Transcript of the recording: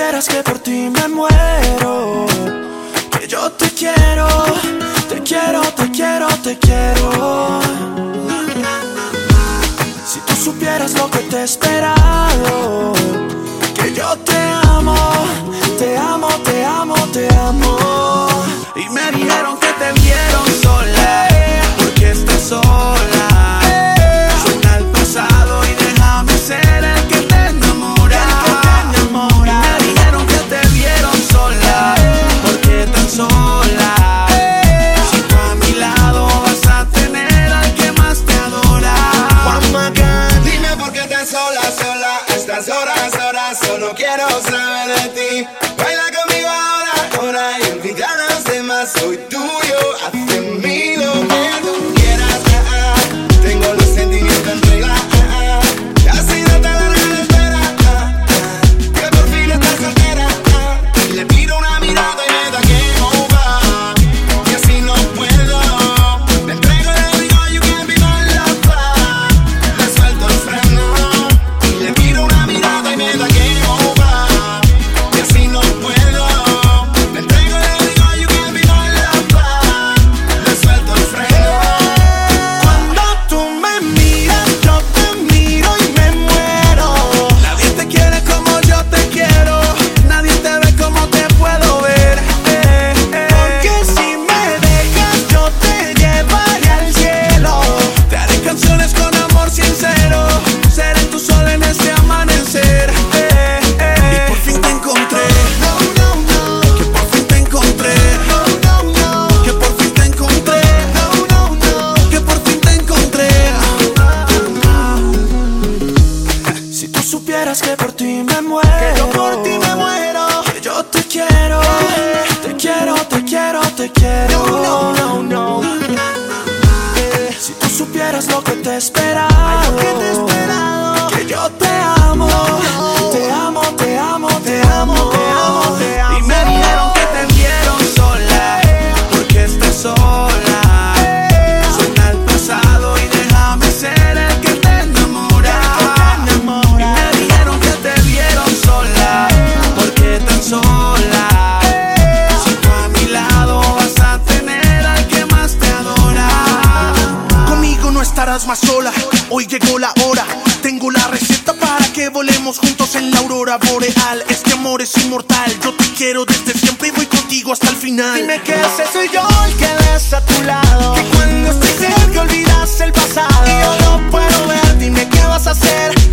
supieras que por ti me muero, que yo te quiero, te quiero, te quiero, te quiero. Si tú supieras lo que te he esperado, que yo te amo, te amo, te amo, te amo. Y me dijeron que te vieron sola, porque estás sola. Suena el pasado y déjame ser el que te enamora. Y me dijeron que te vieron sola, porque estás sola. Si tú a mi lado vas a tener al que más te adora. Juan Magán, dime por qué estás sola, sola. Estas horas, horas, solo quiero saber de ti. Baila conmigo ahora, ahora y olvida a los demás. Soy tuyo, hazte mí lo que tú quieras. Tengo los sentimientos en regla. Ya ha sido tan larga la espera, que por fin estás soltera. Y le pido una mirada y me da game over. Y así no puedo. Me entrego y le digo you can be my lover. Le suelto el freno y le pido una mirada y me da game over. Y así no puedo. Me entrego y le digo you can be my lover. Le suelto el freno. Cuando tú me miras, yo te miro y me muero. Nadie te quiere como yo te quiero. Nadie te ve como te puedo ver. Porque si me dejas, yo te llevaré al cielo. Te haré canciones con amor sincero. Seré tu sol en este amanecer. Y por fin te encontré. Que por fin te encontré. Que por fin te encontré. Que por fin te encontré. Si tú supieras que por ti me muero, que yo por ti me muero, que yo te quiero, te quiero, te quiero, te quiero. No. Si tú supieras lo que te he esperado, que yo te amo, te amo, te amo, te amo, te amo, te amo. Y me dijeron que te vieron sola, porque estás sola. Suena el pasado y déjame ser el que te enamora. Y me dijeron que te vieron sola, porque estás sola. Si tú a mi lado vas a tener al que más te adora. Conmigo no estarás más sola, hoy llegó la hora. Tengo la receta para que volemos juntos en la aurora boreal. Este amor es inmortal, yo te quiero desde siempre y voy contigo hasta el final. Dime que ese soy yo el que ves a tu lado, que cuando estoy cerca olvidas el pasado. Y yo no puedo ver, dime qué vas a hacer